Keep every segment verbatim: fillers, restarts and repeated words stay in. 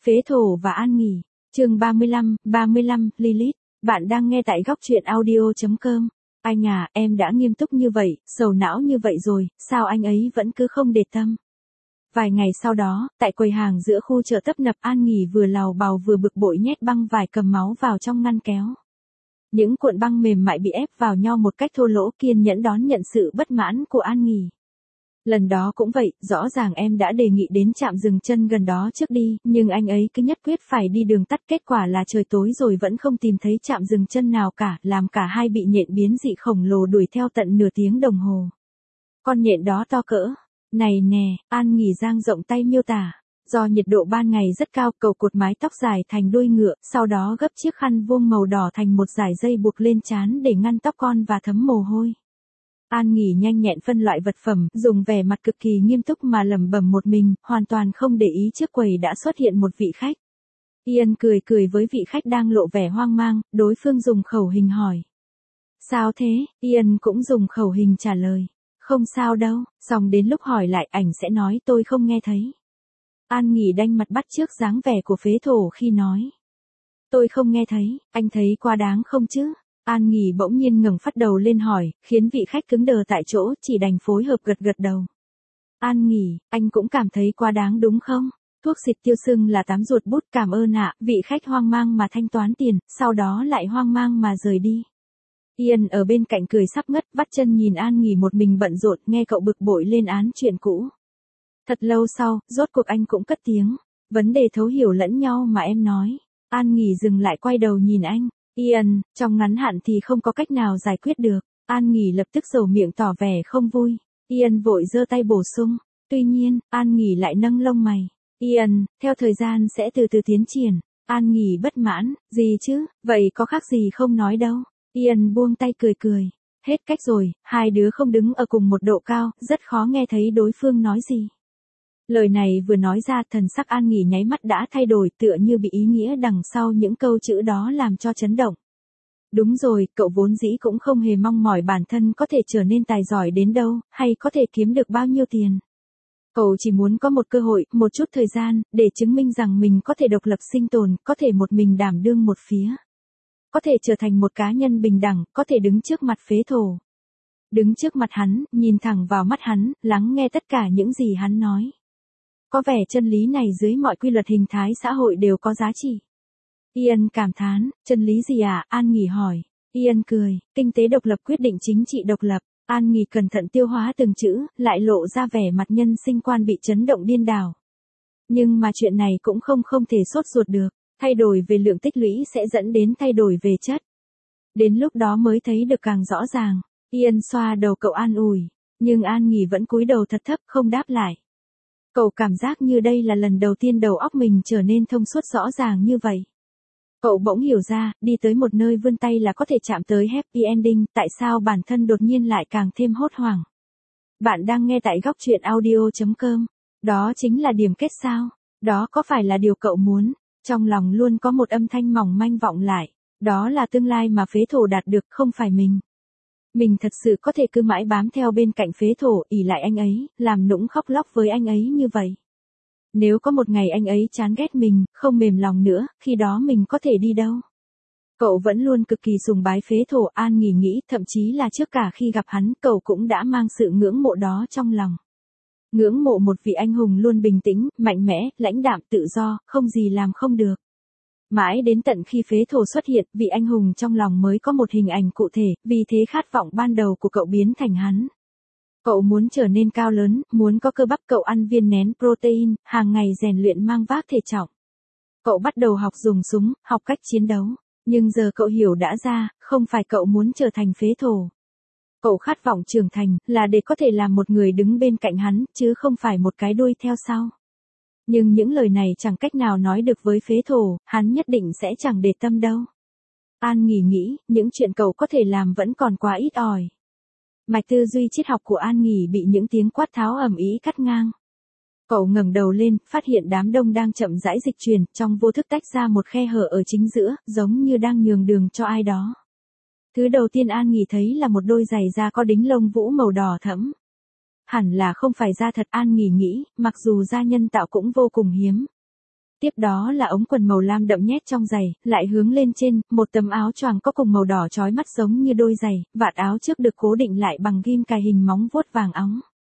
Phế thổ và An Nghỉ. Chương ba mươi lăm, ba mươi lăm, Lilith. Bạn đang nghe tại góc truyện audio chấm com. Anh à, em đã nghiêm túc như vậy, sầu não như vậy rồi, sao anh ấy vẫn cứ không để tâm? Vài ngày sau đó, tại quầy hàng giữa khu chợ tấp nập, An Nghỉ vừa lào bào vừa bực bội nhét băng vải cầm máu vào trong ngăn kéo. Những cuộn băng mềm mại bị ép vào nhau một cách thô lỗ, kiên nhẫn đón nhận sự bất mãn của An Nghỉ. Lần đó cũng vậy, rõ ràng em đã đề nghị đến trạm dừng chân gần đó trước đi, nhưng anh ấy cứ nhất quyết phải đi đường tắt, kết quả là trời tối rồi vẫn không tìm thấy trạm dừng chân nào cả, làm cả hai bị nhện biến dị khổng lồ đuổi theo tận nửa tiếng đồng hồ. Con nhện đó to cỡ này nè, An Nghỉ dang rộng tay miêu tả. Do nhiệt độ ban ngày rất cao, cậu cột mái tóc dài thành đuôi ngựa, sau đó gấp chiếc khăn vuông màu đỏ thành một dải dây buộc lên trán để ngăn tóc con và thấm mồ hôi. An Nghỉ nhanh nhẹn phân loại vật phẩm, dùng vẻ mặt cực kỳ nghiêm túc mà lẩm bẩm một mình, hoàn toàn không để ý trước quầy đã xuất hiện một vị khách. Ian cười cười với vị khách đang lộ vẻ hoang mang, đối phương dùng khẩu hình hỏi. Sao thế? Ian cũng dùng khẩu hình trả lời. Không sao đâu, xong đến lúc hỏi lại ảnh sẽ nói tôi không nghe thấy. An Nghỉ đanh mặt bắt chước dáng vẻ của phế thổ khi nói. Tôi không nghe thấy, anh thấy quá đáng không chứ? An Nghỉ bỗng nhiên ngẩng phát đầu lên hỏi, khiến vị khách cứng đờ tại chỗ, chỉ đành phối hợp gật gật đầu. An Nghỉ, anh cũng cảm thấy quá đáng đúng không? Thuốc xịt tiêu sưng là tám ruột bút, cảm ơn ạ. Vị khách hoang mang mà thanh toán tiền, sau đó lại hoang mang mà rời đi. Ian ở bên cạnh cười sắp ngất, vắt chân nhìn An Nghỉ một mình bận rộn, nghe cậu bực bội lên án chuyện cũ. Thật lâu sau, rốt cuộc anh cũng cất tiếng. Vấn đề thấu hiểu lẫn nhau mà em nói. An Nghỉ dừng lại quay đầu nhìn anh. Ian, trong ngắn hạn thì không có cách nào giải quyết được. An Nghỉ lập tức dầu miệng tỏ vẻ không vui. Ian vội giơ tay bổ sung. Tuy nhiên, An Nghỉ lại nâng lông mày. Ian, theo thời gian sẽ từ từ tiến triển. An Nghỉ bất mãn, gì chứ, vậy có khác gì không nói đâu. Ian buông tay cười cười. Hết cách rồi, hai đứa không đứng ở cùng một độ cao, rất khó nghe thấy đối phương nói gì. Lời này vừa nói ra, thần sắc An Nghỉ nháy mắt đã thay đổi, tựa như bị ý nghĩa đằng sau những câu chữ đó làm cho chấn động. Đúng rồi, cậu vốn dĩ cũng không hề mong mỏi bản thân có thể trở nên tài giỏi đến đâu, hay có thể kiếm được bao nhiêu tiền. Cậu chỉ muốn có một cơ hội, một chút thời gian, để chứng minh rằng mình có thể độc lập sinh tồn, có thể một mình đảm đương một phía. Có thể trở thành một cá nhân bình đẳng, có thể đứng trước mặt phế thổ. Đứng trước mặt hắn, nhìn thẳng vào mắt hắn, lắng nghe tất cả những gì hắn nói. Có vẻ chân lý này dưới mọi quy luật hình thái xã hội đều có giá trị. Ian cảm thán, chân lý gì à? An Nghỉ hỏi. Ian cười, kinh tế độc lập quyết định chính trị độc lập. An Nghỉ cẩn thận tiêu hóa từng chữ, lại lộ ra vẻ mặt nhân sinh quan bị chấn động điên đảo. Nhưng mà chuyện này cũng không không thể sốt ruột được. Thay đổi về lượng tích lũy sẽ dẫn đến thay đổi về chất. Đến lúc đó mới thấy được càng rõ ràng. Ian xoa đầu cậu an ủi. Nhưng An Nghỉ vẫn cúi đầu thật thấp không đáp lại. Cậu cảm giác như đây là lần đầu tiên đầu óc mình trở nên thông suốt rõ ràng như vậy. Cậu bỗng hiểu ra, đi tới một nơi vươn tay là có thể chạm tới happy ending, tại sao bản thân đột nhiên lại càng thêm hốt hoảng. Bạn đang nghe tại góc truyện audio chấm com. Đó chính là điểm kết sao? Đó có phải là điều cậu muốn? Trong lòng luôn có một âm thanh mỏng manh vọng lại. Đó là tương lai mà phế thổ đạt được, không phải mình. Mình thật sự có thể cứ mãi bám theo bên cạnh phế thổ, ỷ lại anh ấy, làm nũng khóc lóc với anh ấy như vậy. Nếu có một ngày anh ấy chán ghét mình, không mềm lòng nữa, khi đó mình có thể đi đâu? Cậu vẫn luôn cực kỳ sùng bái phế thổ. An Nghỉ nghĩ, thậm chí là trước cả khi gặp hắn, cậu cũng đã mang sự ngưỡng mộ đó trong lòng. Ngưỡng mộ một vị anh hùng luôn bình tĩnh, mạnh mẽ, lãnh đạm, tự do, không gì làm không được. Mãi đến tận khi phế thổ xuất hiện, vị anh hùng trong lòng mới có một hình ảnh cụ thể, vì thế khát vọng ban đầu của cậu biến thành hắn. Cậu muốn trở nên cao lớn, muốn có cơ bắp, cậu ăn viên nén protein, hàng ngày rèn luyện mang vác thể trọng. Cậu bắt đầu học dùng súng, học cách chiến đấu. Nhưng giờ cậu hiểu đã ra, không phải cậu muốn trở thành phế thổ. Cậu khát vọng trưởng thành, là để có thể làm một người đứng bên cạnh hắn, chứ không phải một cái đuôi theo sau. Nhưng những lời này chẳng cách nào nói được với phế thổ, hắn nhất định sẽ chẳng để tâm đâu. An Nghỉ nghĩ, những chuyện cậu có thể làm vẫn còn quá ít ỏi. Mạch tư duy triết học của An Nghỉ bị những tiếng quát tháo ầm ĩ cắt ngang. Cậu ngẩng đầu lên, phát hiện đám đông đang chậm rãi dịch chuyển, trong vô thức tách ra một khe hở ở chính giữa, giống như đang nhường đường cho ai đó. Thứ đầu tiên An Nghỉ thấy là một đôi giày da có đính lông vũ màu đỏ thẫm. Hẳn là không phải da thật. An Nghỉ nghĩ, mặc dù da nhân tạo cũng vô cùng hiếm. Tiếp đó là ống quần màu lam đậm nhét trong giày, lại hướng lên trên, một tấm áo choàng có cùng màu đỏ chói mắt giống như đôi giày, vạt áo trước được cố định lại bằng ghim cài hình móng vuốt vàng óng.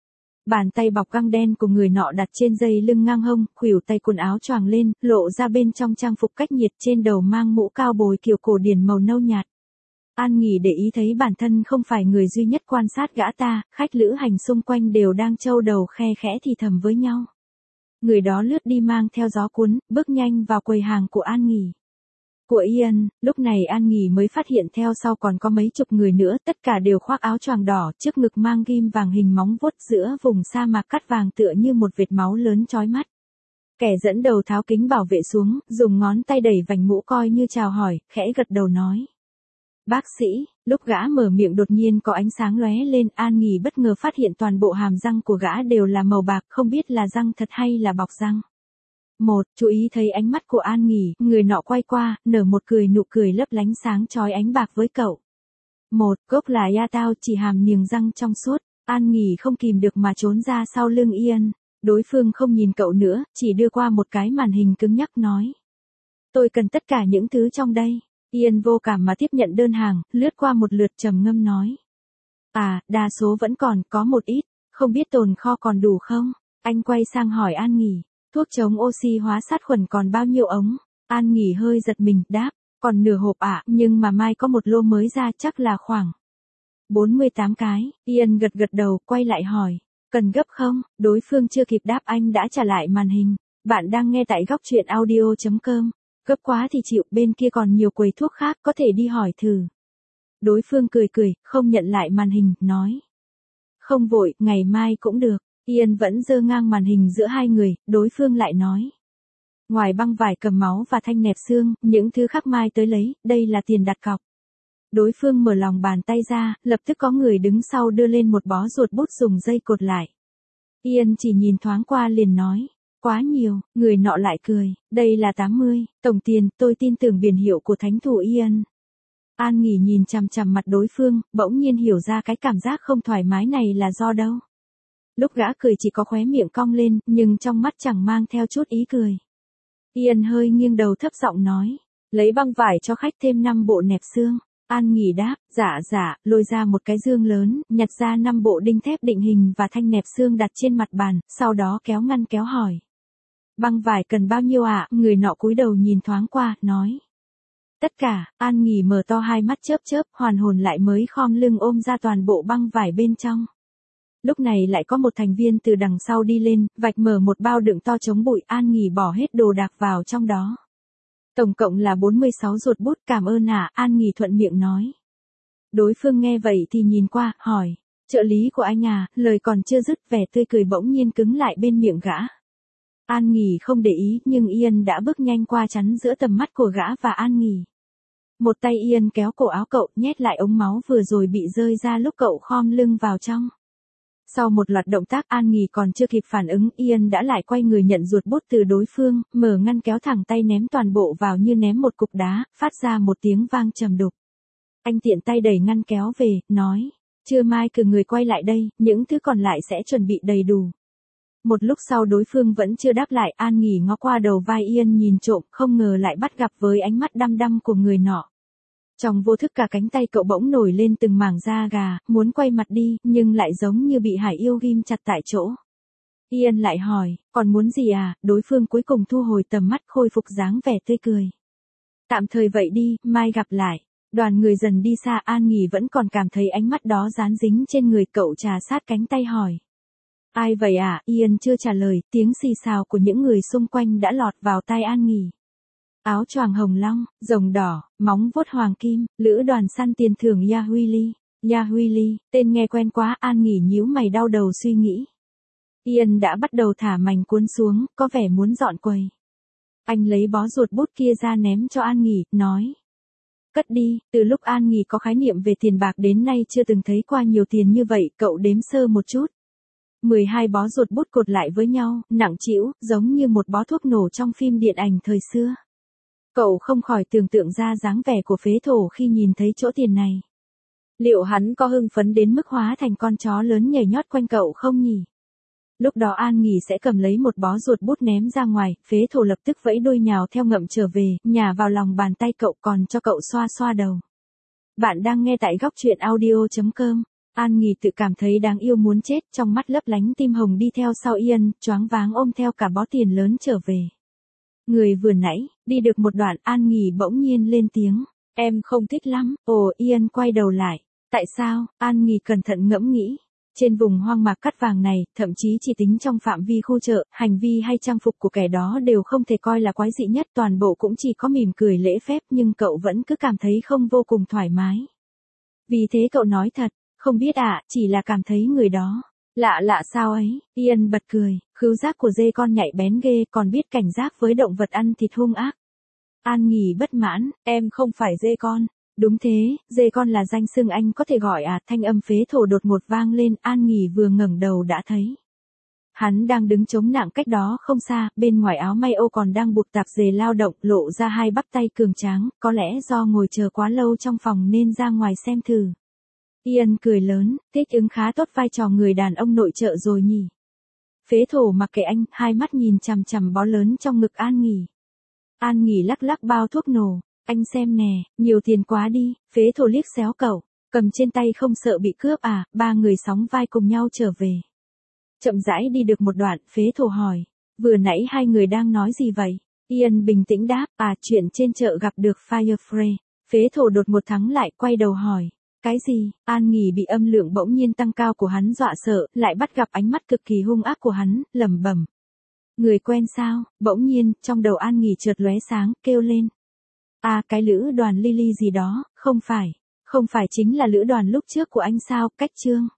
Bàn tay bọc găng đen của người nọ đặt trên dây lưng ngang hông, khuỷu tay quần áo choàng lên, lộ ra bên trong trang phục cách nhiệt, trên đầu mang mũ cao bồi kiểu cổ điển màu nâu nhạt. An Nghỉ để ý thấy bản thân không phải người duy nhất quan sát gã ta, khách lữ hành xung quanh đều đang trâu đầu khe khẽ thì thầm với nhau. Người đó lướt đi mang theo gió cuốn, bước nhanh vào quầy hàng của An Nghỉ. Của Ian, lúc này An Nghỉ mới phát hiện theo sau còn có mấy chục người nữa, tất cả đều khoác áo choàng đỏ, trước ngực mang ghim vàng hình móng vuốt, giữa vùng sa mạc cắt vàng tựa như một vệt máu lớn chói mắt. Kẻ dẫn đầu tháo kính bảo vệ xuống, dùng ngón tay đẩy vành mũ coi như chào hỏi, khẽ gật đầu nói. Bác sĩ, lúc gã mở miệng đột nhiên có ánh sáng lóe lên, An Nghỉ bất ngờ phát hiện toàn bộ hàm răng của gã đều là màu bạc, không biết là răng thật hay là bọc răng. Một, chú ý thấy ánh mắt của An Nghỉ, người nọ quay qua, nở một cười nụ cười lấp lánh sáng chói ánh bạc với cậu. Một, gốc là ya tao chỉ hàm niềng răng trong suốt, An Nghỉ không kìm được mà trốn ra sau lưng Ian, đối phương không nhìn cậu nữa, chỉ đưa qua một cái màn hình cứng nhắc nói. Tôi cần tất cả những thứ trong đây. Ian vô cảm mà tiếp nhận đơn hàng, lướt qua một lượt trầm ngâm nói. À, đa số vẫn còn, có một ít, không biết tồn kho còn đủ không? Anh quay sang hỏi An Nghỉ, thuốc chống oxy hóa sát khuẩn còn bao nhiêu ống? An Nghỉ hơi giật mình, đáp, còn nửa hộp ạ, à, nhưng mà mai có một lô mới ra chắc là khoảng bốn mươi tám cái. Ian gật gật đầu, quay lại hỏi, cần gấp không? Đối phương chưa kịp đáp anh đã trả lại màn hình. Bạn đang nghe tại góc truyện audio chấm com. Gấp quá thì chịu, bên kia còn nhiều quầy thuốc khác, có thể đi hỏi thử. Đối phương cười cười, không nhận lại màn hình, nói. Không vội, ngày mai cũng được. Ian vẫn giơ ngang màn hình giữa hai người, đối phương lại nói. Ngoài băng vải cầm máu và thanh nẹp xương, những thứ khác mai tới lấy, đây là tiền đặt cọc. Đối phương mở lòng bàn tay ra, lập tức có người đứng sau đưa lên một bó ruột bút dùng dây cột lại. Ian chỉ nhìn thoáng qua liền nói. Quá nhiều, người nọ lại cười, đây là tám mươi, tổng tiền, tôi tin tưởng biển hiệu của thánh thủ Ian. An Nghỉ nhìn chằm chằm mặt đối phương, bỗng nhiên hiểu ra cái cảm giác không thoải mái này là do đâu. Lúc gã cười chỉ có khóe miệng cong lên, nhưng trong mắt chẳng mang theo chút ý cười. Ian hơi nghiêng đầu thấp giọng nói, lấy băng vải cho khách thêm năm bộ nẹp xương. An Nghỉ đáp, dạ dạ, lôi ra một cái dương lớn, nhặt ra năm bộ đinh thép định hình và thanh nẹp xương đặt trên mặt bàn, sau đó kéo ngăn kéo hỏi. Băng vải cần bao nhiêu ạ? À? Người nọ cúi đầu nhìn thoáng qua, nói. Tất cả. An Nghỉ mở to hai mắt chớp chớp, hoàn hồn lại mới khom lưng ôm ra toàn bộ băng vải bên trong. Lúc này lại có một thành viên từ đằng sau đi lên, vạch mở một bao đựng to chống bụi, An Nghỉ bỏ hết đồ đạc vào trong đó. Tổng cộng là bốn mươi sáu ruột bút, cảm ơn ạ, à, An Nghỉ thuận miệng nói. Đối phương nghe vậy thì nhìn qua, hỏi. Trợ lý của anh à, lời còn chưa dứt, vẻ tươi cười bỗng nhiên cứng lại bên miệng gã. An Nghỉ không để ý, nhưng Ian đã bước nhanh qua chắn giữa tầm mắt của gã và An Nghỉ. Một tay Ian kéo cổ áo cậu, nhét lại ống máu vừa rồi bị rơi ra lúc cậu khom lưng vào trong. Sau một loạt động tác An Nghỉ còn chưa kịp phản ứng, Ian đã lại quay người nhận ruột bút từ đối phương, mở ngăn kéo thẳng tay ném toàn bộ vào như ném một cục đá, phát ra một tiếng vang trầm đục. Anh tiện tay đẩy ngăn kéo về, nói, trưa mai cử người quay lại đây, những thứ còn lại sẽ chuẩn bị đầy đủ. Một lúc sau đối phương vẫn chưa đáp lại, An Nghỉ ngó qua đầu vai Ian nhìn trộm, không ngờ lại bắt gặp với ánh mắt đăm đăm của người nọ. Trong vô thức cả cánh tay cậu bỗng nổi lên từng mảng da gà, muốn quay mặt đi, nhưng lại giống như bị hải yêu ghim chặt tại chỗ. Ian lại hỏi, còn muốn gì à? Đối phương cuối cùng thu hồi tầm mắt, khôi phục dáng vẻ tươi cười. Tạm thời vậy đi, mai gặp lại. Đoàn người dần đi xa, An Nghỉ vẫn còn cảm thấy ánh mắt đó dán dính trên người cậu, trà sát cánh tay hỏi. Ai vậy à? Ian chưa trả lời, tiếng xì xào của những người xung quanh đã lọt vào tai An Nghỉ. Áo choàng hồng long, rồng đỏ, móng vuốt hoàng kim, lữ đoàn săn tiền thưởng Yahuili. Yahuili, tên nghe quen quá, An Nghỉ nhíu mày đau đầu suy nghĩ. Ian đã bắt đầu thả mảnh cuốn xuống, có vẻ muốn dọn quầy. Anh lấy bó ruột bút kia ra ném cho An Nghỉ, nói. Cất đi, từ lúc An Nghỉ có khái niệm về tiền bạc đến nay chưa từng thấy qua nhiều tiền như vậy, cậu đếm sơ một chút. mười hai bó ruột bút cột lại với nhau, nặng trĩu, giống như một bó thuốc nổ trong phim điện ảnh thời xưa. Cậu không khỏi tưởng tượng ra dáng vẻ của phế thổ khi nhìn thấy chỗ tiền này. Liệu hắn có hưng phấn đến mức hóa thành con chó lớn nhảy nhót quanh cậu không nhỉ? Lúc đó An Nghỉ sẽ cầm lấy một bó ruột bút ném ra ngoài, phế thổ lập tức vẫy đuôi nhào theo ngậm trở về, nhả vào lòng bàn tay cậu còn cho cậu xoa xoa đầu. Bạn đang nghe tại góc truyện audio.com. An Nghỉ tự cảm thấy đáng yêu muốn chết, trong mắt lấp lánh tim hồng đi theo sau Ian, choáng váng ôm theo cả bó tiền lớn trở về. Người vừa nãy, đi được một đoạn An Nghỉ bỗng nhiên lên tiếng. Em không thích lắm. Ồ, Ian quay đầu lại. Tại sao? An Nghỉ cẩn thận ngẫm nghĩ. Trên vùng hoang mạc cắt vàng này, thậm chí chỉ tính trong phạm vi khu chợ, hành vi hay trang phục của kẻ đó đều không thể coi là quái dị nhất, toàn bộ cũng chỉ có mỉm cười lễ phép, nhưng cậu vẫn cứ cảm thấy không vô cùng thoải mái. Vì thế cậu nói thật, không biết ạ, à, chỉ là cảm thấy người đó lạ lạ sao ấy. Ian bật cười, khứu giác của dê con nhạy bén ghê, còn biết cảnh giác với động vật ăn thịt hung ác. An Nghỉ bất mãn, em không phải dê con. Đúng thế, dê con là danh xưng anh có thể gọi à, thanh âm phế thổ đột ngột vang lên, An Nghỉ vừa ngẩng đầu đã thấy. Hắn đang đứng chống nạng cách đó không xa, bên ngoài áo may ô còn đang buộc tạp dề lao động, lộ ra hai bắp tay cường tráng, có lẽ do ngồi chờ quá lâu trong phòng nên ra ngoài xem thử. Ian cười lớn, thích ứng khá tốt vai trò người đàn ông nội trợ rồi nhỉ. Phế thổ mặc kệ anh, hai mắt nhìn chằm chằm bó lớn trong ngực An Nghỉ. An Nghỉ lắc lắc bao thuốc nổ. Anh xem nè, nhiều tiền quá đi, phế thổ liếc xéo cậu, cầm trên tay không sợ bị cướp à, ba người sóng vai cùng nhau trở về. Chậm rãi đi được một đoạn, phế thổ hỏi, vừa nãy hai người đang nói gì vậy? Ian bình tĩnh đáp, à chuyện trên chợ gặp được Firefly. Phế thổ đột ngột thắng lại, quay đầu hỏi, cái gì? An Nghỉ bị âm lượng bỗng nhiên tăng cao của hắn dọa sợ, lại bắt gặp ánh mắt cực kỳ hung ác của hắn, lẩm bẩm. Người quen sao? Bỗng nhiên, trong đầu An Nghỉ chợt lóe sáng, kêu lên. À, cái lữ đoàn Lily gì đó, không phải, không phải chính là lữ đoàn lúc trước của anh sao, cách Trương.